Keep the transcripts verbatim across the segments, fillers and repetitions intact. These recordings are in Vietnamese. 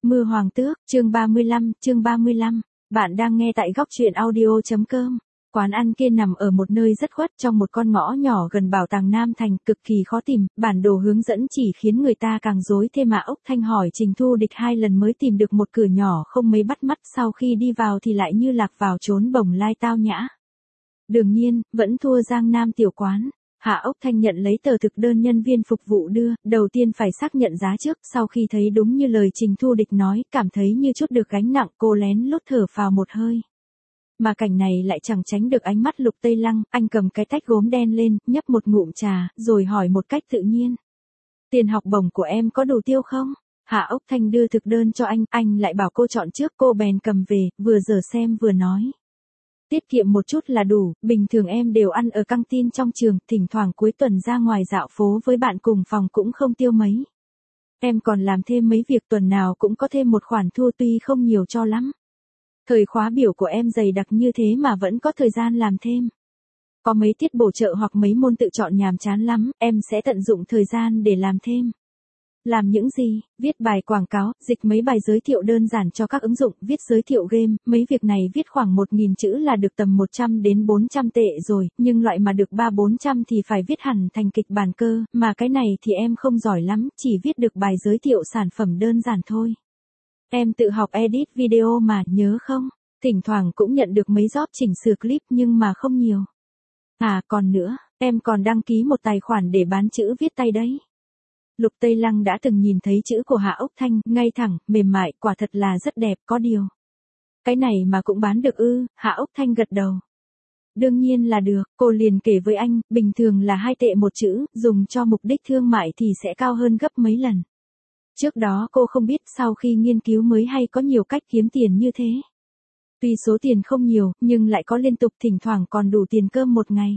Mưa Hoàng Tước, chương ba mươi lăm, chương ba mươi lăm. Bạn đang nghe tại góc truyện audio.com. Quán ăn kia nằm ở một nơi rất khuất trong một con ngõ nhỏ gần bảo tàng Nam Thành, cực kỳ khó tìm, bản đồ hướng dẫn chỉ khiến người ta càng rối thêm mà Ốc Thanh hỏi Trình Thu Địch hai lần mới tìm được một cửa nhỏ không mấy bắt mắt, sau khi đi vào thì lại như lạc vào chốn bồng lai tao nhã. Đương nhiên, vẫn thua Giang Nam tiểu quán. Hạ Ốc Thanh nhận lấy tờ thực đơn nhân viên phục vụ đưa, đầu tiên phải xác nhận giá trước, sau khi thấy đúng như lời Trình Thu Địch nói, cảm thấy như chút được gánh nặng, cô lén lút thở phào một hơi. Mà cảnh này lại chẳng tránh được ánh mắt Lục Tây Lăng, anh cầm cái tách gốm đen lên, nhấp một ngụm trà, rồi hỏi một cách tự nhiên. Tiền học bổng của em có đủ tiêu không? Hạ Ốc Thanh đưa thực đơn cho anh, anh lại bảo cô chọn trước, cô bèn cầm về, vừa dở xem vừa nói. Tiết kiệm một chút là đủ, bình thường em đều ăn ở căng tin trong trường, thỉnh thoảng cuối tuần ra ngoài dạo phố với bạn cùng phòng cũng không tiêu mấy. Em còn làm thêm mấy việc, tuần nào cũng có thêm một khoản thu tuy không nhiều cho lắm. Thời khóa biểu của em dày đặc như thế mà vẫn có thời gian làm thêm. Có mấy tiết bổ trợ hoặc mấy môn tự chọn nhàm chán lắm, em sẽ tận dụng thời gian để làm thêm. Làm những gì? Viết bài quảng cáo, dịch mấy bài giới thiệu đơn giản cho các ứng dụng, viết giới thiệu game, mấy việc này viết khoảng một nghìn chữ là được tầm một trăm đến bốn trăm tệ rồi, nhưng loại mà được ba bốn trăm thì phải viết hẳn thành kịch bản cơ, mà cái này thì em không giỏi lắm, chỉ viết được bài giới thiệu sản phẩm đơn giản thôi. Em tự học edit video mà, nhớ không? Thỉnh thoảng cũng nhận được mấy job chỉnh sửa clip nhưng mà không nhiều. À, còn nữa, em còn đăng ký một tài khoản để bán chữ viết tay đấy. Lục Tây Lăng đã từng nhìn thấy chữ của Hạ Ốc Thanh, ngay thẳng, mềm mại, quả thật là rất đẹp, có điều. Cái này mà cũng bán được ư? Hạ Ốc Thanh gật đầu. Đương nhiên là được, cô liền kể với anh, bình thường là hai tệ một chữ, dùng cho mục đích thương mại thì sẽ cao hơn gấp mấy lần. Trước đó cô không biết, sau khi nghiên cứu mới hay có nhiều cách kiếm tiền như thế. Tuy số tiền không nhiều, nhưng lại có liên tục, thỉnh thoảng còn đủ tiền cơm một ngày.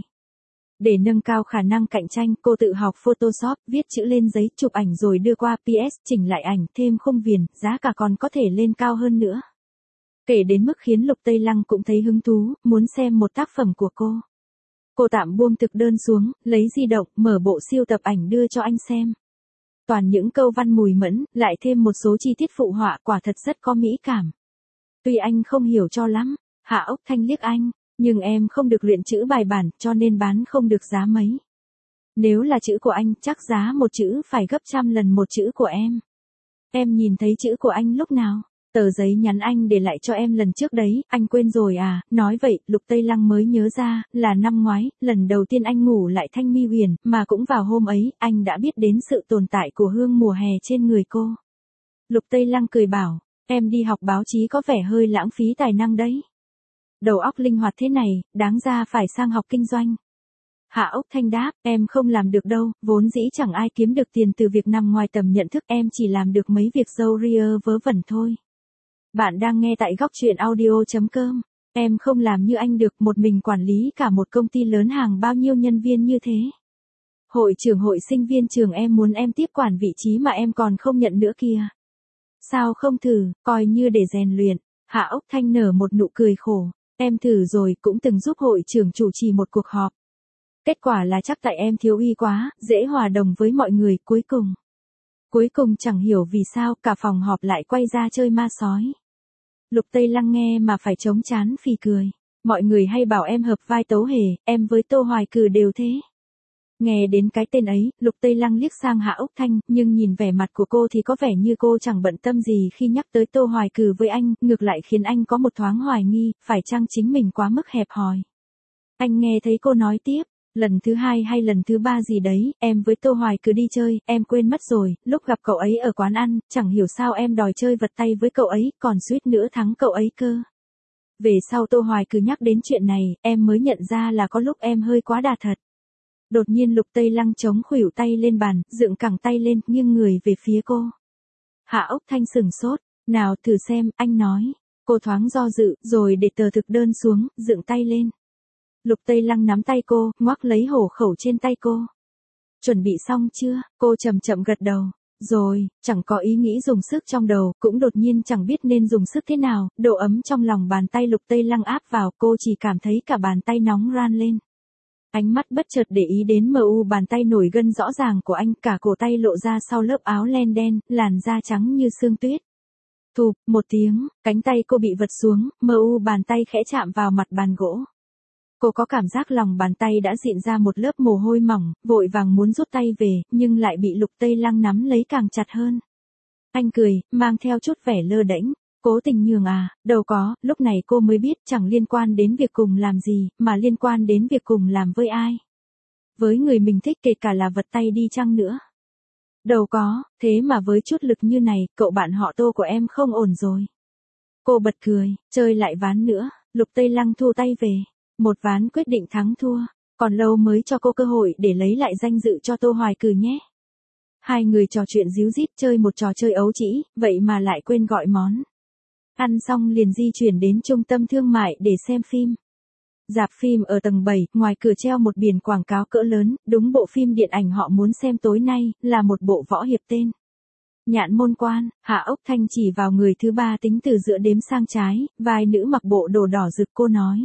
Để nâng cao khả năng cạnh tranh, cô tự học Photoshop, viết chữ lên giấy, chụp ảnh rồi đưa qua pê ét, chỉnh lại ảnh, thêm khung viền, giá cả còn có thể lên cao hơn nữa. Kể đến mức khiến Lục Tây Lăng cũng thấy hứng thú, muốn xem một tác phẩm của cô. Cô tạm buông thực đơn xuống, lấy di động, mở bộ siêu tập ảnh đưa cho anh xem. Toàn những câu văn mùi mẫn, lại thêm một số chi tiết phụ họa, quả thật rất có mỹ cảm. Tuy anh không hiểu cho lắm, Hạ Ốc Thanh liếc anh. Nhưng em không được luyện chữ bài bản, cho nên bán không được giá mấy. Nếu là chữ của anh, chắc giá một chữ phải gấp trăm lần một chữ của em. Em nhìn thấy chữ của anh lúc nào? Tờ giấy nhắn anh để lại cho em lần trước đấy, anh quên rồi à? Nói vậy, Lục Tây Lăng mới nhớ ra, là năm ngoái, lần đầu tiên anh ngủ lại Thanh Mi Huyền, mà cũng vào hôm ấy, anh đã biết đến sự tồn tại của hương mùa hè trên người cô. Lục Tây Lăng cười bảo, em đi học báo chí có vẻ hơi lãng phí tài năng đấy. Đầu óc linh hoạt thế này, đáng ra phải sang học kinh doanh. Hạ Ốc Thanh đáp, em không làm được đâu, vốn dĩ chẳng ai kiếm được tiền từ việc nằm ngoài tầm nhận thức, em chỉ làm được mấy việc râu ria vớ vẩn thôi. Bạn đang nghe tại góc truyện audio.com, em không làm như anh được, một mình quản lý cả một công ty lớn hàng bao nhiêu nhân viên như thế. Hội trưởng hội sinh viên trường em muốn em tiếp quản vị trí mà em còn không nhận nữa kìa. Sao không thử, coi như để rèn luyện. Hạ Ốc Thanh nở một nụ cười khổ. Em thử rồi, cũng từng giúp hội trưởng chủ trì một cuộc họp. Kết quả là chắc tại em thiếu uy quá, dễ hòa đồng với mọi người, cuối cùng. Cuối cùng chẳng hiểu vì sao, cả phòng họp lại quay ra chơi ma sói. Lục Tây Lăng nghe mà phải chống chán phì cười. Mọi người hay bảo em hợp vai Tấu Hề, em với Tô Hoài Cừ đều thế. Nghe đến cái tên ấy, Lục Tây Lăng liếc sang Hạ Ốc Thanh, nhưng nhìn vẻ mặt của cô thì có vẻ như cô chẳng bận tâm gì khi nhắc tới Tô Hoài Cừ với anh, ngược lại khiến anh có một thoáng hoài nghi, phải chăng chính mình quá mức hẹp hòi. Anh nghe thấy cô nói tiếp, lần thứ hai hay lần thứ ba gì đấy, em với Tô Hoài Cừ đi chơi, em quên mất rồi, lúc gặp cậu ấy ở quán ăn, chẳng hiểu sao em đòi chơi vật tay với cậu ấy, còn suýt nữa thắng cậu ấy cơ. Về sau Tô Hoài Cừ nhắc đến chuyện này, em mới nhận ra là có lúc em hơi quá đà thật. Đột nhiên Lục Tây Lăng chống khuỷu tay lên bàn, dựng cẳng tay lên, nghiêng người về phía cô. Hạ Ốc Thanh sừng sốt, nào thử xem, anh nói. Cô thoáng do dự, rồi để tờ thực đơn xuống, dựng tay lên. Lục Tây Lăng nắm tay cô, ngoắc lấy hổ khẩu trên tay cô. Chuẩn bị xong chưa? Cô chậm chậm gật đầu. Rồi, chẳng có ý nghĩ dùng sức trong đầu, cũng đột nhiên chẳng biết nên dùng sức thế nào, độ ấm trong lòng bàn tay Lục Tây Lăng áp vào, cô chỉ cảm thấy cả bàn tay nóng ran lên. Ánh mắt bất chợt để ý đến mờ u bàn tay nổi gân rõ ràng của anh, cả cổ tay lộ ra sau lớp áo len đen, làn da trắng như sương tuyết. Thụp, một tiếng, cánh tay cô bị vật xuống, mờ u bàn tay khẽ chạm vào mặt bàn gỗ. Cô có cảm giác lòng bàn tay đã dịn ra một lớp mồ hôi mỏng, vội vàng muốn rút tay về, nhưng lại bị Lục Tây Lăng nắm lấy càng chặt hơn. Anh cười, mang theo chút vẻ lơ đễnh, cố tình nhường à, đâu có, lúc này cô mới biết chẳng liên quan đến việc cùng làm gì, mà liên quan đến việc cùng làm với ai. Với người mình thích kể cả là vật tay đi chăng nữa. Đâu có, thế mà với chút lực như này, cậu bạn họ Tô của em không ổn rồi. Cô bật cười, chơi lại ván nữa, Lục Tây Lăng thu tay về. Một ván quyết định thắng thua, còn lâu mới cho cô cơ hội để lấy lại danh dự cho Tô Hoài Cừ nhé. Hai người trò chuyện díu dít chơi một trò chơi ấu trĩ, vậy mà lại quên gọi món. Ăn xong liền di chuyển đến trung tâm thương mại để xem phim. Rạp phim ở tầng bảy, ngoài cửa treo một biển quảng cáo cỡ lớn, đúng bộ phim điện ảnh họ muốn xem tối nay, là một bộ võ hiệp tên Nhạn Môn Quan. Hạ Ốc Thanh chỉ vào người thứ ba tính từ giữa đếm sang trái, vai nữ mặc bộ đồ đỏ rực, cô nói.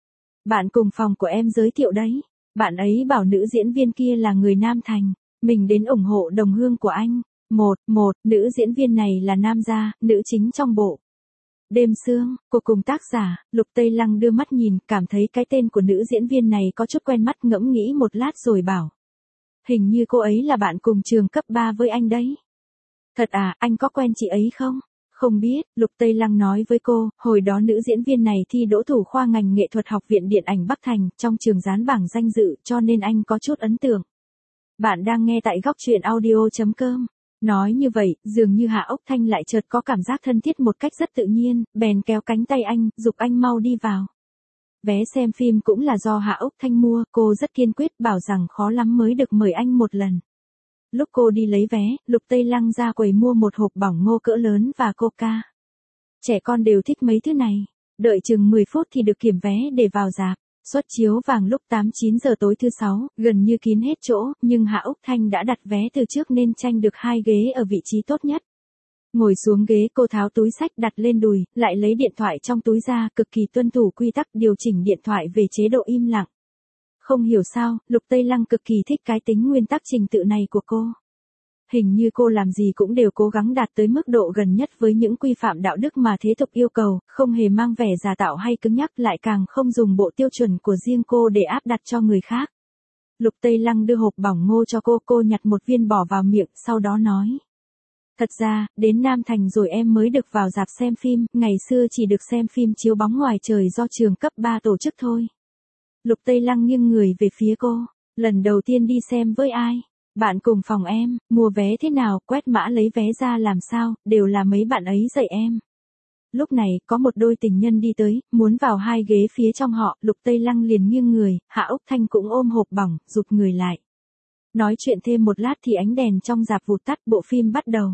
Bạn cùng phòng của em giới thiệu đấy. Bạn ấy bảo nữ diễn viên kia là người Nam Thành. Mình đến ủng hộ đồng hương của anh. Một, một, nữ diễn viên này là nam gia, nữ chính trong bộ Đêm Sương, cô cùng tác giả, Lục Tây Lăng đưa mắt nhìn, cảm thấy cái tên của nữ diễn viên này có chút quen mắt, ngẫm nghĩ một lát rồi bảo. Hình như cô ấy là bạn cùng trường cấp ba với anh đấy. Thật à, anh có quen chị ấy không? Không biết, Lục Tây Lăng nói với cô, hồi đó nữ diễn viên này thi đỗ thủ khoa ngành nghệ thuật Học viện Điện ảnh Bắc Thành, trong trường dán bảng danh dự, cho nên anh có chút ấn tượng. Bạn đang nghe tại góc truyện audio chấm com. Nói như vậy, dường như Hạ Ốc Thanh lại chợt có cảm giác thân thiết một cách rất tự nhiên, bèn kéo cánh tay anh, giục anh mau đi vào. Vé xem phim cũng là do Hạ Ốc Thanh mua, cô rất kiên quyết bảo rằng khó lắm mới được mời anh một lần. Lúc cô đi lấy vé, Lục Tây Lăng ra quầy mua một hộp bỏng ngô cỡ lớn và coca. Trẻ con đều thích mấy thứ này. Đợi chừng mười phút thì được kiểm vé để vào rạp. Suất chiếu vàng lúc tám chín giờ tối thứ sáu, gần như kín hết chỗ, nhưng Hạ Ốc Thanh đã đặt vé từ trước nên tranh được hai ghế ở vị trí tốt nhất. Ngồi xuống ghế, cô tháo túi sách đặt lên đùi, lại lấy điện thoại trong túi ra, cực kỳ tuân thủ quy tắc điều chỉnh điện thoại về chế độ im lặng. Không hiểu sao, Lục Tây Lăng cực kỳ thích cái tính nguyên tắc trình tự này của cô. Hình như cô làm gì cũng đều cố gắng đạt tới mức độ gần nhất với những quy phạm đạo đức mà thế tục yêu cầu, không hề mang vẻ giả tạo hay cứng nhắc, lại càng không dùng bộ tiêu chuẩn của riêng cô để áp đặt cho người khác. Lục Tây Lăng đưa hộp bỏng ngô cho cô, cô nhặt một viên bỏ vào miệng, sau đó nói. Thật ra, đến Nam Thành rồi em mới được vào rạp xem phim, ngày xưa chỉ được xem phim chiếu bóng ngoài trời do trường cấp ba tổ chức thôi. Lục Tây Lăng nghiêng người về phía cô, lần đầu tiên đi xem với ai? Bạn cùng phòng em, mua vé thế nào, quét mã lấy vé ra làm sao, đều là mấy bạn ấy dạy em. Lúc này, có một đôi tình nhân đi tới, muốn vào hai ghế phía trong họ, Lục Tây Lăng liền nghiêng người, Hạ Ốc Thanh cũng ôm hộp bỏng, rụt người lại. Nói chuyện thêm một lát thì ánh đèn trong rạp vụt tắt, bộ phim bắt đầu.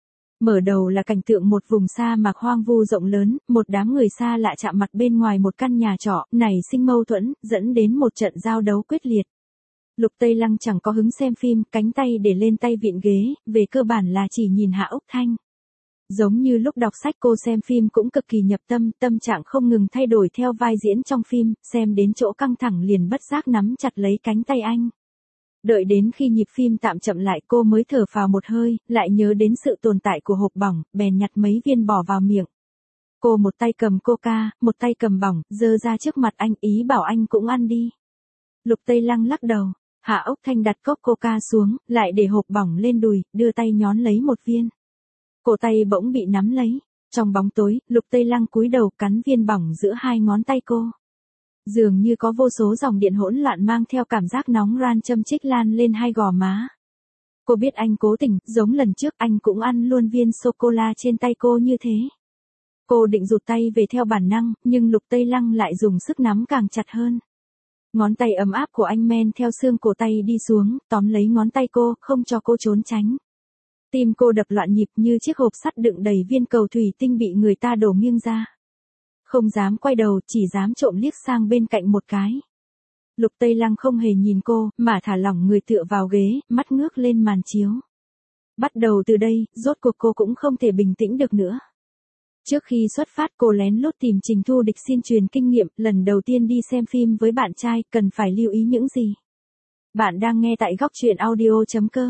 Mở đầu là cảnh tượng một vùng sa mạc hoang vu rộng lớn, một đám người xa lạ chạm mặt bên ngoài một căn nhà trọ, nảy sinh mâu thuẫn, dẫn đến một trận giao đấu quyết liệt. Lục Tây Lăng chẳng có hứng xem phim, cánh tay để lên tay vịn ghế, về cơ bản là chỉ nhìn Hạ Ốc Thanh. Giống như lúc đọc sách, cô xem phim cũng cực kỳ nhập tâm, tâm trạng không ngừng thay đổi theo vai diễn trong phim, xem đến chỗ căng thẳng liền bất giác nắm chặt lấy cánh tay anh. Đợi đến khi nhịp phim tạm chậm lại, cô mới thở phào một hơi, lại nhớ đến sự tồn tại của hộp bỏng, bèn nhặt mấy viên bỏ vào miệng. Cô một tay cầm coca, một tay cầm bỏng, giơ ra trước mặt anh, ý bảo anh cũng ăn đi. Lục Tây Lăng lắc đầu. Hạ Ốc Thanh đặt cốc coca xuống, lại để hộp bỏng lên đùi, đưa tay nhón lấy một viên. Cổ tay bỗng bị nắm lấy. Trong bóng tối, Lục Tây Lăng cúi đầu cắn viên bỏng giữa hai ngón tay cô. Dường như có vô số dòng điện hỗn loạn mang theo cảm giác nóng ran châm chích lan lên hai gò má. Cô biết anh cố tình, giống lần trước anh cũng ăn luôn viên sô-cô-la trên tay cô như thế. Cô định rụt tay về theo bản năng, nhưng Lục Tây Lăng lại dùng sức nắm càng chặt hơn. Ngón tay ấm áp của anh men theo xương cổ tay đi xuống, tóm lấy ngón tay cô, không cho cô trốn tránh. Tim cô đập loạn nhịp như chiếc hộp sắt đựng đầy viên cầu thủy tinh bị người ta đổ nghiêng ra. Không dám quay đầu, chỉ dám trộm liếc sang bên cạnh một cái. Lục Tây Lăng không hề nhìn cô, mà thả lỏng người tựa vào ghế, mắt ngước lên màn chiếu. Bắt đầu từ đây, rốt cuộc cô cũng không thể bình tĩnh được nữa. Trước khi xuất phát, cô lén lút tìm Trình Thu Địch xin truyền kinh nghiệm, lần đầu tiên đi xem phim với bạn trai, cần phải lưu ý những gì. Bạn đang nghe tại góc truyện audio chấm com.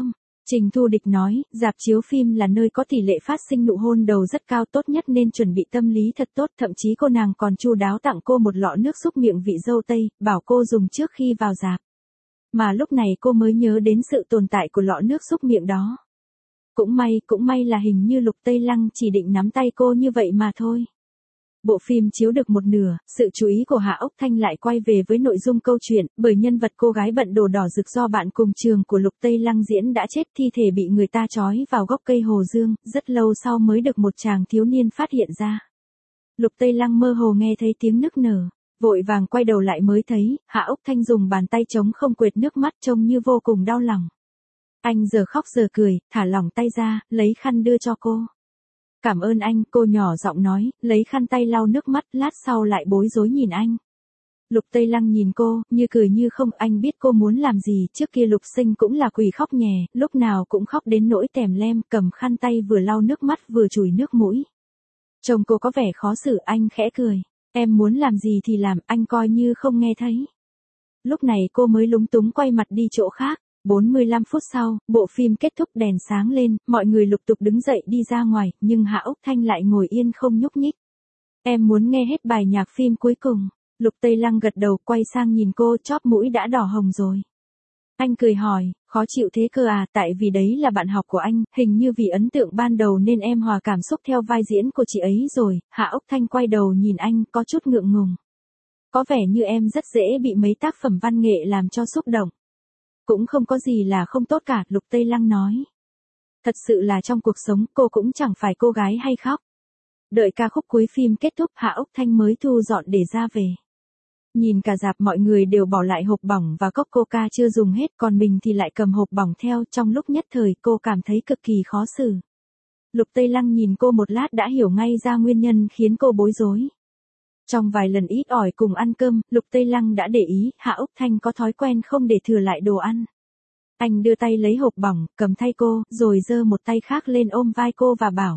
Trình Thu Địch nói, rạp chiếu phim là nơi có tỷ lệ phát sinh nụ hôn đầu rất cao, tốt nhất nên chuẩn bị tâm lý thật tốt, thậm chí cô nàng còn chu đáo tặng cô một lọ nước súc miệng vị dâu tây, bảo cô dùng trước khi vào rạp. Mà lúc này cô mới nhớ đến sự tồn tại của lọ nước súc miệng đó. Cũng may, cũng may là hình như Lục Tây Lăng chỉ định nắm tay cô như vậy mà thôi. Bộ phim chiếu được một nửa, sự chú ý của Hạ Ốc Thanh lại quay về với nội dung câu chuyện, bởi nhân vật cô gái bận đồ đỏ rực do bạn cùng trường của Lục Tây Lăng diễn đã chết, thi thể bị người ta trói vào gốc cây hồ dương, rất lâu sau mới được một chàng thiếu niên phát hiện ra. Lục Tây Lăng mơ hồ nghe thấy tiếng nức nở, vội vàng quay đầu lại mới thấy, Hạ Ốc Thanh dùng bàn tay trống không quệt nước mắt trông như vô cùng đau lòng. Anh giờ khóc giờ cười, thả lỏng tay ra, lấy khăn đưa cho cô. Cảm ơn anh, cô nhỏ giọng nói, lấy khăn tay lau nước mắt, lát sau lại bối rối nhìn anh. Lục Tây Lăng nhìn cô, như cười như không, anh biết cô muốn làm gì, trước kia Lục Sinh cũng là quỷ khóc nhè, lúc nào cũng khóc đến nỗi tèm lem, cầm khăn tay vừa lau nước mắt vừa chùi nước mũi. Trông cô có vẻ khó xử, anh khẽ cười, em muốn làm gì thì làm, anh coi như không nghe thấy. Lúc này cô mới lúng túng quay mặt đi chỗ khác. bốn mươi lăm phút sau, bộ phim kết thúc, đèn sáng lên, mọi người lục tục đứng dậy đi ra ngoài, nhưng Hạ Ốc Thanh lại ngồi yên không nhúc nhích. Em muốn nghe hết bài nhạc phim cuối cùng. Lục Tây Lăng gật đầu, quay sang nhìn cô, chóp mũi đã đỏ hồng rồi. Anh cười hỏi, khó chịu thế cơ à, tại vì đấy là bạn học của anh, hình như vì ấn tượng ban đầu nên em hòa cảm xúc theo vai diễn của chị ấy rồi. Hạ Ốc Thanh quay đầu nhìn anh, có chút ngượng ngùng. Có vẻ như em rất dễ bị mấy tác phẩm văn nghệ làm cho xúc động. Cũng không có gì là không tốt cả, Lục Tây Lăng nói. Thật sự là trong cuộc sống cô cũng chẳng phải cô gái hay khóc. Đợi ca khúc cuối phim kết thúc, Hạ Ốc Thanh mới thu dọn để ra về. Nhìn cả rạp mọi người đều bỏ lại hộp bỏng và cốc coca chưa dùng hết, còn mình thì lại cầm hộp bỏng theo, trong lúc nhất thời cô cảm thấy cực kỳ khó xử. Lục Tây Lăng nhìn cô một lát đã hiểu ngay ra nguyên nhân khiến cô bối rối. Trong vài lần ít ỏi cùng ăn cơm, Lục Tây Lăng đã để ý, Hạ Ốc Thanh có thói quen không để thừa lại đồ ăn. Anh đưa tay lấy hộp bỏng, cầm thay cô, rồi giơ một tay khác lên ôm vai cô và bảo.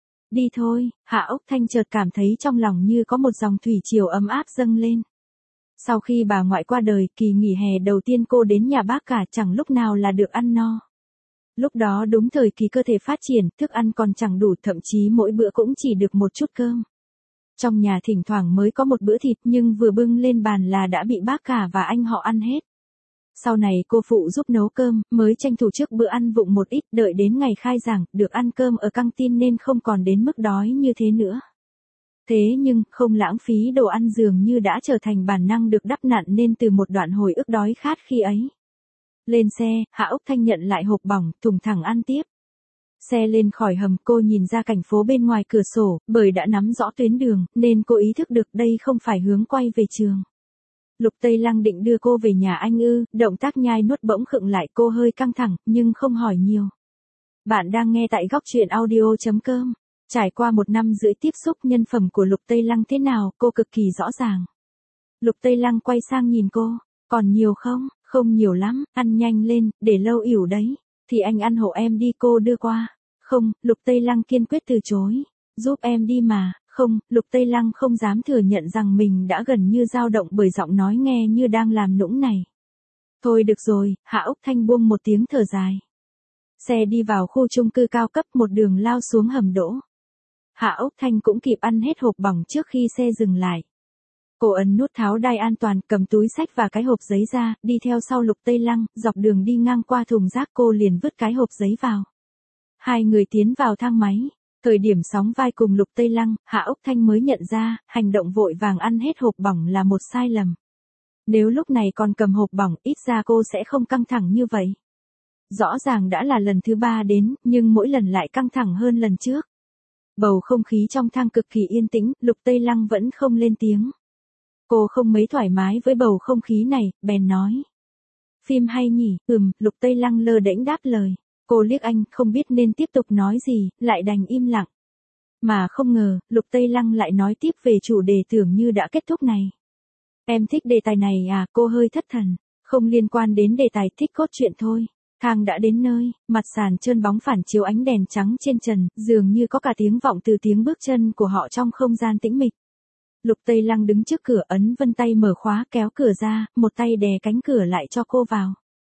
Đi thôi, Hạ Ốc Thanh chợt cảm thấy trong lòng như có một dòng thủy triều ấm áp dâng lên. Sau khi bà ngoại qua đời, kỳ nghỉ hè đầu tiên cô đến nhà bác cả, chẳng lúc nào là được ăn no. Lúc đó đúng thời kỳ cơ thể phát triển, thức ăn còn chẳng đủ, thậm chí mỗi bữa cũng chỉ được một chút cơm. Trong nhà thỉnh thoảng mới có một bữa thịt, nhưng vừa bưng lên bàn là đã bị bác cả và anh họ ăn hết. Sau này cô phụ giúp nấu cơm, mới tranh thủ trước bữa ăn vụng một ít, đợi đến ngày khai giảng, được ăn cơm ở căng tin nên không còn đến mức đói như thế nữa. Thế nhưng, không lãng phí đồ ăn dường như đã trở thành bản năng được đắp nặn nên từ một đoạn hồi ức đói khát khi ấy. Lên xe, Hạ Ốc Thanh nhận lại hộp bỏng, thùng thẳng ăn tiếp. Xe lên khỏi hầm, cô nhìn ra cảnh phố bên ngoài cửa sổ, bởi đã nắm rõ tuyến đường, nên cô ý thức được đây không phải hướng quay về trường. Lục Tây Lăng định đưa cô về nhà anh ư, động tác nhai nuốt bỗng khựng lại, cô hơi căng thẳng, nhưng không hỏi nhiều. Bạn đang nghe tại góc truyện audio chấm com. Trải qua một năm rưỡi tiếp xúc, nhân phẩm của Lục Tây Lăng thế nào, cô cực kỳ rõ ràng. Lục Tây Lăng quay sang nhìn cô, còn nhiều không? Không nhiều lắm, ăn nhanh lên, để lâu ỉu đấy. Thì anh ăn hộ em đi, cô đưa qua. Không, Lục Tây Lăng kiên quyết từ chối. Giúp em đi mà. Không, Lục Tây Lăng không dám thừa nhận rằng mình đã gần như dao động bởi giọng nói nghe như đang làm nũng này. Thôi được rồi, Hạ Ốc Thanh buông một tiếng thở dài. Xe đi vào khu chung cư cao cấp, một đường lao xuống hầm đỗ. Hạ Ốc Thanh cũng kịp ăn hết hộp bỏng trước khi xe dừng lại. Cô ấn nút tháo đai an toàn, cầm túi xách và cái hộp giấy ra, đi theo sau Lục Tây Lăng, dọc đường đi ngang qua thùng rác cô liền vứt cái hộp giấy vào. Hai người tiến vào thang máy. Thời điểm sóng vai cùng Lục Tây Lăng, Hạ Ốc Thanh mới nhận ra, hành động vội vàng ăn hết hộp bỏng là một sai lầm. Nếu lúc này còn cầm hộp bỏng, ít ra cô sẽ không căng thẳng như vậy. Rõ ràng đã là lần thứ ba đến, nhưng mỗi lần lại căng thẳng hơn lần trước. Bầu không khí trong thang cực kỳ yên tĩnh, Lục Tây Lăng vẫn không lên tiếng. Cô không mấy thoải mái với bầu không khí này, bèn nói. Phim hay nhỉ, ừm, Lục Tây Lăng lơ đễnh đáp lời. Cô liếc anh, không biết nên tiếp tục nói gì, lại đành im lặng. Mà không ngờ, Lục Tây Lăng lại nói tiếp về chủ đề tưởng như đã kết thúc này. Em thích đề tài này à, cô hơi thất thần. Không liên quan đến đề tài, thích cốt truyện thôi. Thang đã đến nơi, mặt sàn trơn bóng phản chiếu ánh đèn trắng trên trần, dường như có cả tiếng vọng từ tiếng bước chân của họ trong không gian tĩnh mịch. Lục Tây Lăng đứng trước cửa, ấn vân tay mở khóa, kéo cửa ra, một tay đè cánh cửa lại cho cô vào.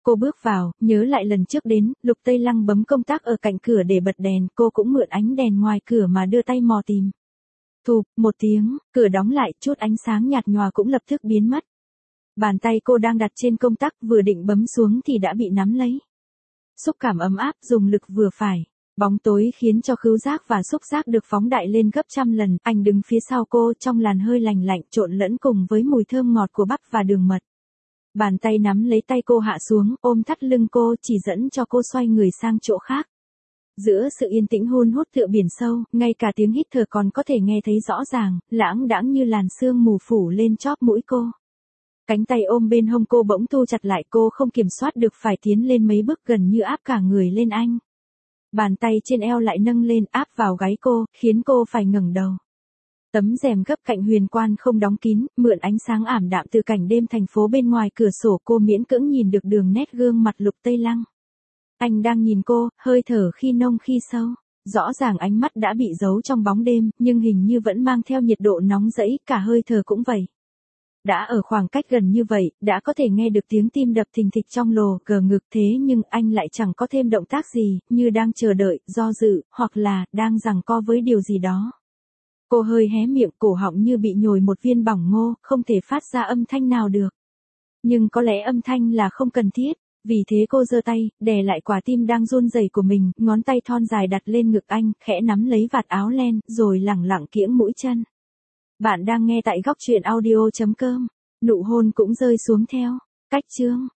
Cô bước vào, nhớ lại lần trước đến, Lục Tây Lăng bấm công tắc ở cạnh cửa để bật đèn, cô cũng mượn ánh đèn ngoài cửa mà đưa tay mò tìm. Thụp, một tiếng, cửa đóng lại, chút ánh sáng nhạt nhòa cũng lập tức biến mất. Bàn tay cô đang đặt trên công tắc vừa định bấm xuống thì đã bị nắm lấy. Xúc cảm ấm áp dùng lực vừa phải. Bóng tối khiến cho khứu giác và xúc giác được phóng đại lên gấp trăm lần. Anh đứng phía sau cô trong làn hơi lành lạnh trộn lẫn cùng với mùi thơm ngọt của bắp và đường mật. Bàn tay nắm lấy tay cô hạ xuống, ôm thắt lưng cô chỉ dẫn cho cô xoay người sang chỗ khác. Giữa sự yên tĩnh hun hút tựa biển sâu, ngay cả tiếng hít thở còn có thể nghe thấy rõ ràng, lãng đãng như làn sương mù phủ lên chóp mũi cô. Cánh tay ôm bên hông cô bỗng thu chặt lại, cô không kiểm soát được phải tiến lên mấy bước gần như áp cả người lên anh. Bàn tay trên eo lại nâng lên áp vào gáy cô, khiến cô phải ngẩng đầu. Tấm rèm gấp cạnh huyền quan không đóng kín, mượn ánh sáng ảm đạm từ cảnh đêm thành phố bên ngoài cửa sổ, cô miễn cưỡng nhìn được đường nét gương mặt Lục Tây Lăng. Anh đang nhìn cô, hơi thở khi nông khi sâu. Rõ ràng ánh mắt đã bị giấu trong bóng đêm, nhưng hình như vẫn mang theo nhiệt độ nóng rẫy, cả hơi thở cũng vậy. Đã ở khoảng cách gần như vậy, đã có thể nghe được tiếng tim đập thình thịch trong lồ gờ ngực, thế nhưng anh lại chẳng có thêm động tác gì, như đang chờ đợi, do dự, hoặc là đang giằng co với điều gì đó. Cô hơi hé miệng, cổ họng như bị nhồi một viên bỏng ngô, không thể phát ra âm thanh nào được. Nhưng có lẽ âm thanh là không cần thiết, vì thế cô giơ tay, đè lại quả tim đang run rẩy của mình, ngón tay thon dài đặt lên ngực anh, khẽ nắm lấy vạt áo len, rồi lẳng lặng kiễng mũi chân. Bạn đang nghe tại góc truyện audio chấm com. Nụ hôn cũng rơi xuống theo. Cách chương.